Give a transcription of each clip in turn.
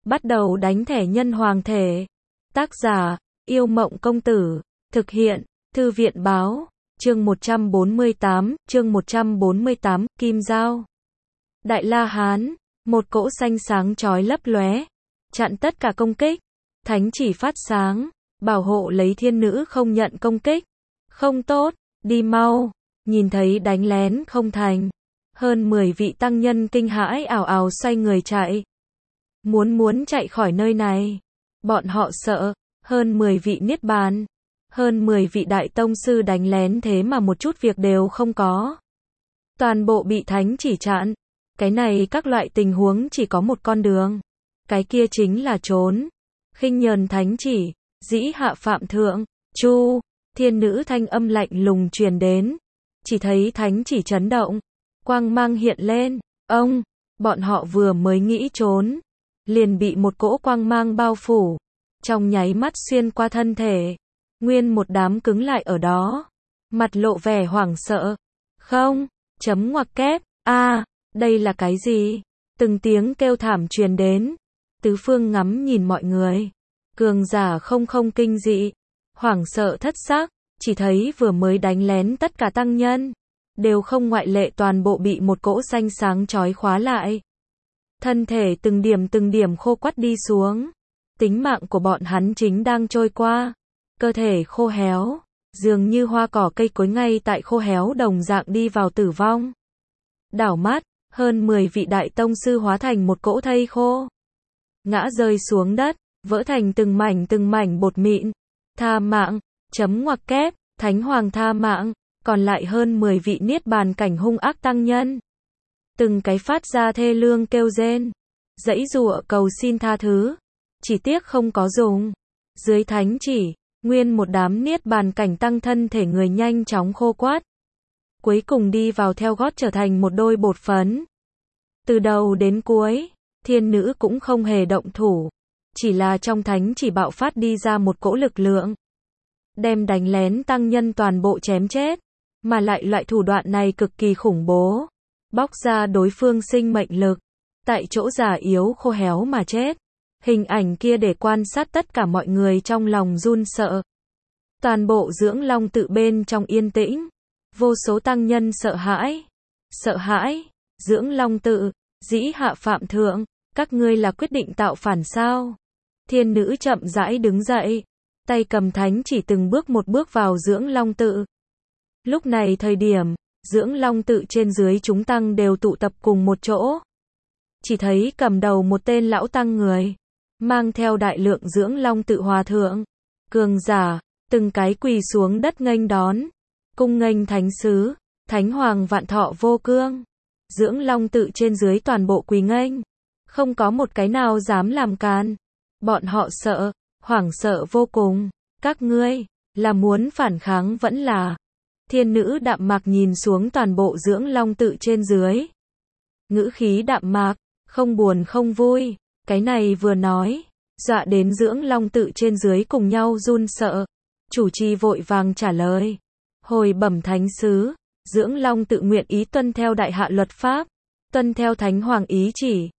Bắt đầu đánh thẻ nhân hoàng thể. Tác giả, Yêu Mộng Công Tử. Thực hiện, Thư viện Báo. Chương 148, Kim Dao. Đại La Hán, một cỗ xanh sáng chói lấp lóe, chặn tất cả công kích. Thánh chỉ phát sáng, bảo hộ lấy thiên nữ không nhận công kích. Không tốt, đi mau, nhìn thấy đánh lén không thành. Hơn 10 vị tăng nhân kinh hãi ào ào xoay người chạy. Muốn chạy khỏi nơi này. Bọn họ sợ, hơn 10 vị niết bàn, hơn 10 vị đại tông sư đánh lén thế mà một chút việc đều không có. Toàn bộ bị thánh chỉ chặn. Cái này các loại tình huống chỉ có một con đường. Cái kia chính là trốn. Khinh nhờn thánh chỉ, dĩ hạ phạm thượng, chu, thiên nữ thanh âm lạnh lùng truyền đến. Chỉ thấy thánh chỉ chấn động, quang mang hiện lên, bọn họ vừa mới nghĩ trốn, liền bị một cỗ quang mang bao phủ, trong nháy mắt xuyên qua thân thể, nguyên một đám cứng lại ở đó, mặt lộ vẻ hoảng sợ. Không, chấm ngoặc kép, đây là cái gì? Từng tiếng kêu thảm truyền đến, tứ phương ngắm nhìn mọi người, cường giả không kinh dị, hoảng sợ thất xác, chỉ thấy vừa mới đánh lén tất cả tăng nhân, đều không ngoại lệ toàn bộ bị một cỗ xanh sáng chói khóa lại. Thân thể từng điểm khô quắt đi xuống, tính mạng của bọn hắn chính đang trôi qua, cơ thể khô héo, dường như hoa cỏ cây cối ngay tại khô héo đồng dạng đi vào tử vong. Đảo mắt, hơn 10 vị đại tông sư hóa thành một cỗ thây khô, ngã rơi xuống đất, vỡ thành từng mảnh bột mịn. Tha mạng, chấm ngoặc kép, thánh hoàng tha mạng, còn lại hơn 10 vị niết bàn cảnh hung ác tăng nhân. Từng cái phát ra thê lương kêu rên, giãy giụa cầu xin tha thứ, chỉ tiếc không có dùng. Dưới thánh chỉ, nguyên một đám niết bàn cảnh tăng thân thể người nhanh chóng khô quắt, cuối cùng đi vào theo gót trở thành một đôi bột phấn. Từ đầu đến cuối, thiên nữ cũng không hề động thủ, chỉ là trong thánh chỉ bạo phát đi ra một cỗ lực lượng, đem đánh lén tăng nhân toàn bộ chém chết, mà lại loại thủ đoạn này cực kỳ khủng bố, bóc ra đối phương sinh mệnh lực, tại chỗ già yếu khô héo mà chết. Hình ảnh kia để quan sát tất cả mọi người trong lòng run sợ. Toàn bộ Dưỡng Long tự bên trong yên tĩnh, vô số tăng nhân sợ hãi, Dưỡng Long tự, dĩ hạ phạm thượng, các ngươi là quyết định tạo phản sao? Thiên nữ chậm rãi đứng dậy, tay cầm thánh chỉ từng bước một bước vào Dưỡng Long tự. Lúc này thời điểm, Dưỡng Long tự trên dưới chúng tăng đều tụ tập cùng một chỗ. Chỉ thấy cầm đầu một tên lão tăng người, mang theo đại lượng Dưỡng Long tự hòa thượng, cường giả, từng cái quỳ xuống đất nghênh đón, cung nghênh thánh sứ, thánh hoàng vạn thọ vô cương. Dưỡng Long tự trên dưới toàn bộ quỳ nghênh, không có một cái nào dám làm càn. Bọn họ sợ, hoảng sợ vô cùng. Các ngươi, là muốn phản kháng vẫn là? Thiên nữ đạm mạc nhìn xuống toàn bộ Dưỡng Long tự trên dưới. Ngữ khí đạm mạc, không buồn không vui. Cái này vừa nói, dọa đến Dưỡng Long tự trên dưới cùng nhau run sợ. Chủ trì vội vàng trả lời. Hồi bẩm thánh sứ, Dưỡng Long tự nguyện ý tuân theo đại hạ luật pháp, tuân theo thánh hoàng ý chỉ.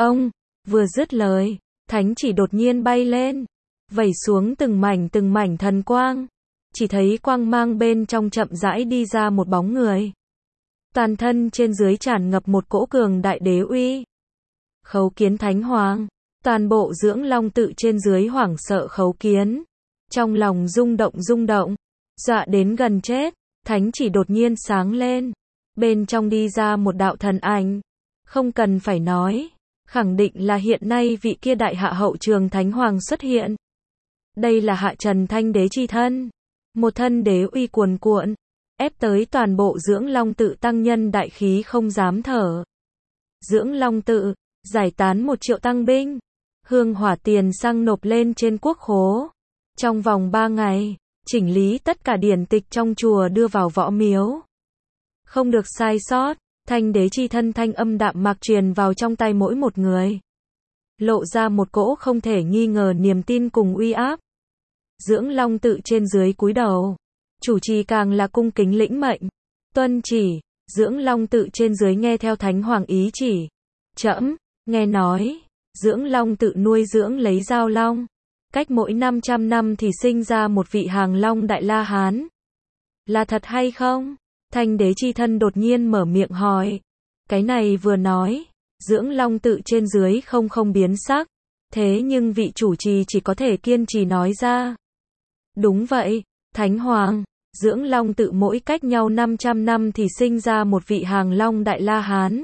Vừa dứt lời, thánh chỉ đột nhiên bay lên, vẩy xuống từng mảnh thần quang. Chỉ thấy quang mang bên trong chậm rãi đi ra một bóng người. Toàn thân trên dưới tràn ngập một cỗ cường đại đế uy. Khấu Kiến thánh hoàng, toàn bộ Dưỡng Long tự trên dưới hoảng sợ Khấu Kiến. Trong lòng rung động, dọa đến gần chết, thánh chỉ đột nhiên sáng lên. Bên trong đi ra một đạo thần ảnh. Không cần phải nói, khẳng định là hiện nay vị kia đại hạ hậu trường thánh hoàng xuất hiện. Đây là Hạ Trần Thanh đế chi thân. Một thân đế uy cuồn cuộn, ép tới toàn bộ Dưỡng Long tự tăng nhân đại khí không dám thở. Dưỡng Long tự, giải tán 1 triệu tăng binh, hương hỏa tiền xăng nộp lên trên quốc khố. Trong vòng 3 ngày, chỉnh lý tất cả điển tịch trong chùa đưa vào võ miếu. Không được sai sót, thanh đế chi thân thanh âm đạm mạc truyền vào trong tay mỗi một người. Lộ ra một cỗ không thể nghi ngờ niềm tin cùng uy áp. Dưỡng Long tự trên dưới cúi đầu, chủ trì càng là cung kính lĩnh mệnh, tuân chỉ. Dưỡng Long tự trên dưới nghe theo thánh hoàng ý chỉ. Trẫm nghe nói, Dưỡng long tự nuôi dưỡng lấy giao long. Cách mỗi 500 năm thì sinh ra một vị hàng long Đại La Hán. Là thật hay không? Thanh đế chi thân đột nhiên mở miệng hỏi. Cái này vừa nói, dưỡng long tự trên dưới không biến sắc. Thế nhưng vị chủ trì chỉ có thể kiên trì nói ra. Đúng vậy, Thánh Hoàng, dưỡng long tự mỗi cách nhau 500 năm thì sinh ra một vị hàng long Đại La Hán.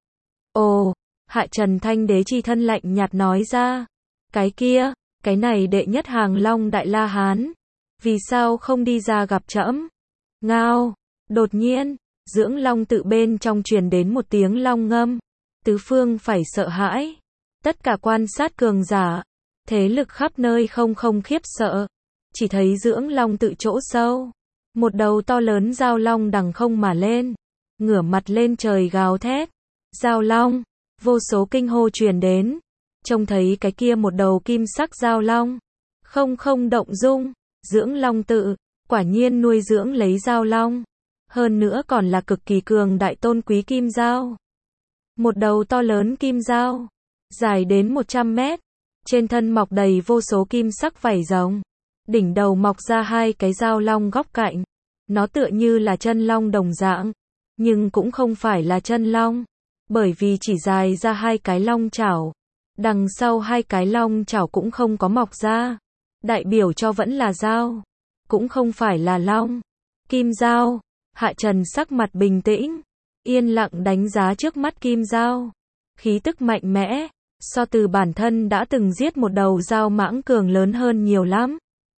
Ồ, Hạ Trần Thanh đế chi thân lạnh nhạt nói ra. Cái kia, cái này đệ nhất hàng long Đại La Hán. Vì sao không đi ra gặp trẫm? Ngao, đột nhiên, dưỡng long tự bên trong truyền đến một tiếng long ngâm. Tứ phương phải sợ hãi. Tất cả quan sát cường giả, thế lực khắp nơi không khiếp sợ. Chỉ thấy dưỡng long tự chỗ sâu. Một đầu to lớn giao long đằng không mà lên. Ngửa mặt lên trời gào thét. Giao long, vô số kinh hô truyền đến. Trông thấy cái kia một đầu kim sắc giao long. Không động dung. Dưỡng long tự, quả nhiên nuôi dưỡng lấy giao long. Hơn nữa còn là cực kỳ cường đại tôn quý kim giao. Một đầu to lớn kim giao. Dài đến 100 mét. Trên thân mọc đầy vô số kim sắc vảy rồng. Đỉnh đầu mọc ra hai cái giao long góc cạnh. Nó tựa như là chân long đồng dạng. Nhưng cũng không phải là chân long. Bởi vì chỉ dài ra hai cái long chảo. Đằng sau hai cái long chảo cũng không có mọc ra. Đại biểu cho vẫn là dao. Cũng không phải là long. Kim dao. Hạ Trần sắc mặt bình tĩnh. Yên lặng đánh giá trước mắt kim dao. Khí tức mạnh mẽ. So từ bản thân đã từng giết một đầu dao mãng cường lớn hơn nhiều lắm.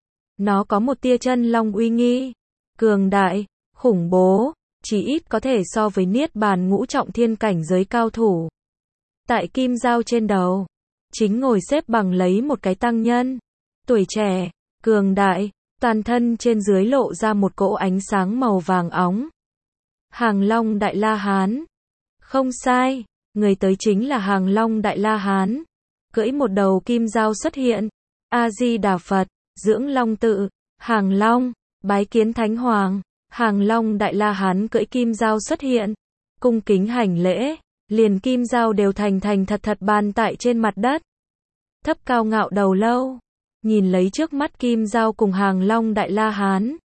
Nó có một tia chân long uy nghi. Cường đại, khủng bố. Chỉ ít có thể so với niết bàn ngũ trọng thiên cảnh giới cao thủ. Tại kim dao trên đầu. Chính ngồi xếp bằng lấy một cái tăng nhân. Tuổi trẻ, cường đại. Toàn thân trên dưới lộ ra một cỗ ánh sáng màu vàng óng. Hàng long Đại La Hán. Không sai, người tới chính là hàng long Đại La Hán. Cưỡi một đầu kim dao xuất hiện. A-di-đà Phật, dưỡng long tự, hàng long, bái kiến Thánh Hoàng. Hàng long Đại La Hán cưỡi kim dao xuất hiện. Cung kính hành lễ, liền kim dao đều thành thật bàn tại trên mặt đất. Thấp cao ngạo đầu lâu. Nhìn lấy trước mắt kim dao cùng hàng long Đại La Hán.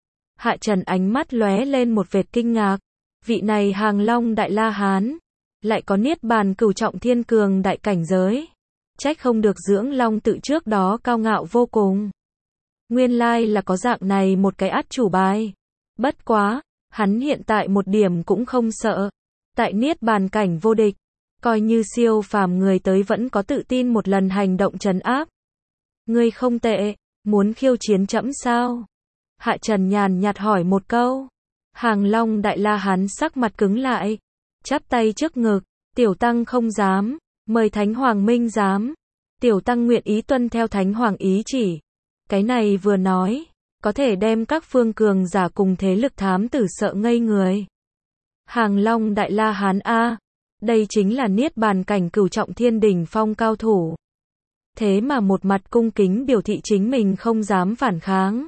Hạ Trần ánh mắt lóe lên một vệt kinh ngạc. Vị này hàng long Đại La Hán. Lại có niết bàn cửu trọng thiên cường đại cảnh giới. Trách không được dưỡng long tự trước đó cao ngạo vô cùng. Nguyên lai là có dạng này một cái át chủ bài. Bất quá, hắn hiện tại một điểm cũng không sợ. Tại niết bàn cảnh vô địch. Coi như siêu phàm người tới vẫn có tự tin một lần hành động trấn áp. Ngươi không tệ, muốn khiêu chiến trẫm sao? Hạ Trần nhàn nhạt hỏi một câu. Hàng long Đại La Hán sắc mặt cứng lại. Chắp tay trước ngực, tiểu tăng không dám, mời Thánh Hoàng minh giám. Tiểu tăng nguyện ý tuân theo Thánh Hoàng ý chỉ. Cái này vừa nói, có thể đem các phương cường giả cùng thế lực thám tử sợ ngây người. Hàng long Đại La Hán A, đây chính là niết bàn cảnh cửu trọng thiên đỉnh phong cao thủ. Thế mà một mặt cung kính biểu thị chính mình không dám phản kháng.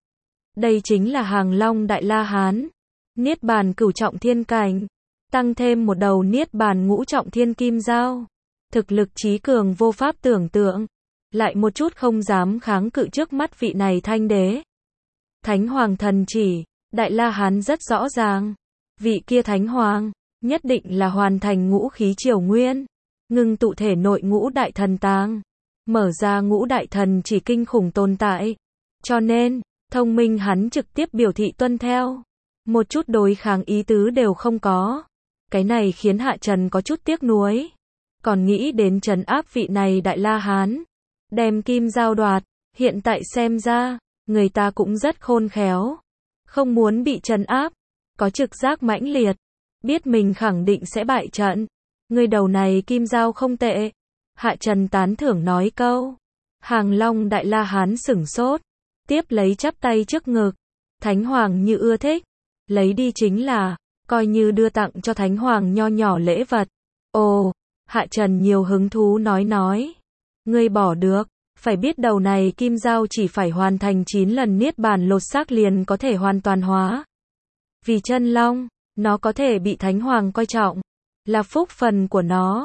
Đây chính là hàng long Đại La Hán. Niết bàn cửu trọng thiên cảnh. Tăng thêm một đầu niết bàn ngũ trọng thiên kim dao. Thực lực trí cường vô pháp tưởng tượng. Lại một chút không dám kháng cự trước mắt vị này thanh đế. Thánh Hoàng thần chỉ, Đại La Hán rất rõ ràng. Vị kia Thánh Hoàng, nhất định là hoàn thành ngũ khí triều nguyên. Ngưng tụ thể nội ngũ đại thần tàng. Mở ra ngũ đại thần chỉ kinh khủng tồn tại. Cho nên, thông minh hắn trực tiếp biểu thị tuân theo. Một chút đối kháng ý tứ đều không có. Cái này khiến Hạ Trần có chút tiếc nuối. Còn nghĩ đến trấn áp vị này Đại La Hán. Đem kim dao đoạt. Hiện tại xem ra, người ta cũng rất khôn khéo. Không muốn bị trấn áp. Có trực giác mãnh liệt. Biết mình khẳng định sẽ bại trận. Người đầu này kim dao không tệ. Hạ Trần tán thưởng nói câu. Hàng long Đại La Hán sửng sốt. Tiếp lấy chắp tay trước ngực. Thánh Hoàng như ưa thích. Lấy đi chính là, coi như đưa tặng cho Thánh Hoàng nho nhỏ lễ vật. Ồ, Hạ Trần nhiều hứng thú nói. Ngươi bỏ được, phải biết đầu này kim dao chỉ phải hoàn thành 9 lần niết bàn lột xác liền có thể hoàn toàn hóa. Vì chân long, nó có thể bị Thánh Hoàng coi trọng. Là phúc phần của nó.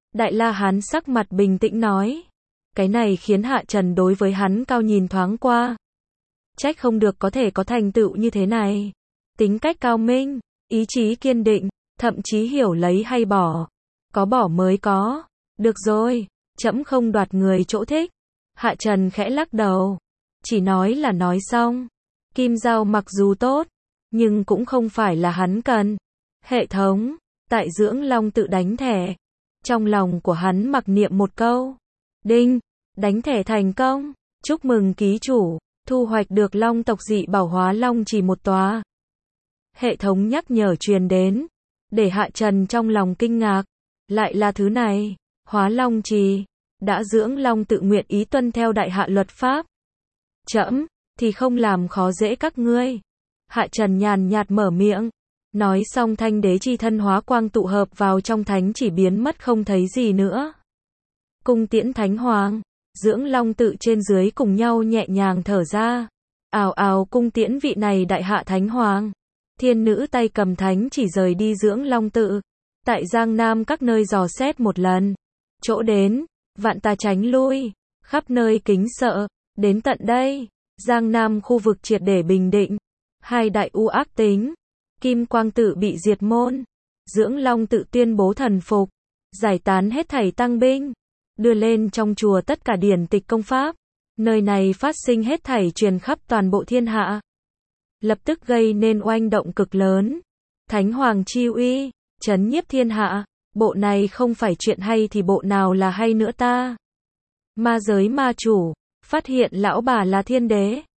Đại La Hán sắc mặt bình tĩnh nói. Cái này khiến Hạ Trần đối với hắn cao nhìn thoáng qua. Trách không được có thể có thành tựu như thế này. Tính cách cao minh, ý chí kiên định, thậm chí hiểu lấy hay bỏ. Có bỏ mới có. Được rồi, trẫm không đoạt người chỗ thích. Hạ Trần khẽ lắc đầu. Chỉ nói là nói xong. Kim Dao mặc dù tốt, nhưng cũng không phải là hắn cần. Hệ thống, tại Dưỡng Long tự đánh thẻ. Trong lòng của hắn mặc niệm một câu. Đinh, đánh thẻ thành công. Chúc mừng ký chủ, thu hoạch được Long tộc dị bảo Hóa Long Trì một tòa. Hệ thống nhắc nhở truyền đến, để Hạ Trần trong lòng kinh ngạc. Lại là thứ này, Hóa Long Trì, đã Dưỡng Long tự nguyện ý tuân theo đại hạ luật pháp. Trẫm thì không làm khó dễ các ngươi. Hạ Trần nhàn nhạt mở miệng. Nói xong thanh đế chi thân hóa quang tụ hợp vào trong thánh chỉ biến mất không thấy gì nữa. Cung tiễn thánh hoàng, Dưỡng Long tự trên dưới cùng nhau nhẹ nhàng thở ra. Ào ào cung tiễn vị này đại hạ thánh hoàng. Thiên nữ tay cầm thánh chỉ rời đi Dưỡng Long tự. Tại Giang Nam các nơi dò xét một lần. Chỗ đến, vạn ta tránh lui. Khắp nơi kính sợ. Đến tận đây, Giang Nam khu vực triệt để bình định. Hai đại u ác tính. Kim Quang tự bị diệt môn. Dưỡng Long tự tuyên bố thần phục. Giải tán hết thảy tăng binh. Đưa lên trong chùa tất cả điển tịch công pháp. Nơi này phát sinh hết thảy truyền khắp toàn bộ thiên hạ. Lập tức gây nên oanh động cực lớn. Thánh Hoàng chi uy, trấn nhiếp thiên hạ. Bộ này không phải chuyện hay thì bộ nào là hay nữa ta. Ma giới ma chủ, phát hiện lão bà là thiên đế.